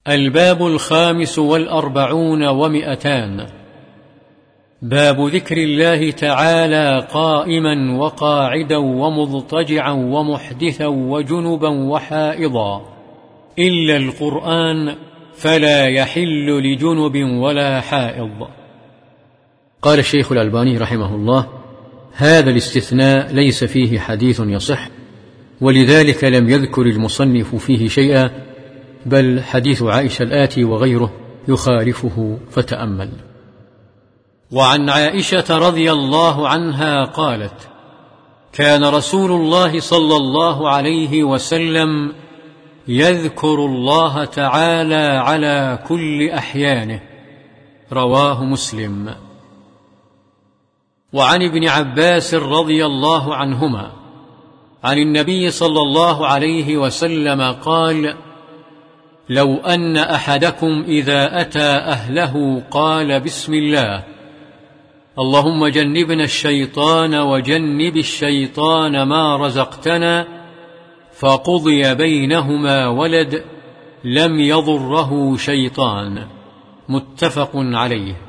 الباب 45 و200. باب ذكر الله تعالى قائما وقاعدا ومضطجعا ومحدثا وجنبا وحائضا، إلا القرآن فلا يحل لجنب ولا حائض. قال الشيخ الألباني رحمه الله: هذا الاستثناء ليس فيه حديث يصح، ولذلك لم يذكر المصنف فيه شيئا، بل حديث عائشة الآتي وغيره يخالفه، فتأمل. وعن عائشة رضي الله عنها قالت: كان رسول الله صلى الله عليه وسلم يذكر الله تعالى على كل أحيانه، رواه مسلم. وعن ابن عباس رضي الله عنهما عن النبي صلى الله عليه وسلم قال: لو أن أحدكم إذا أتى أهله قال: بسم الله، اللهم جنبنا الشيطان وجنب الشيطان ما رزقتنا، فقضي بينهما ولد، لم يضره شيطان. متفق عليه.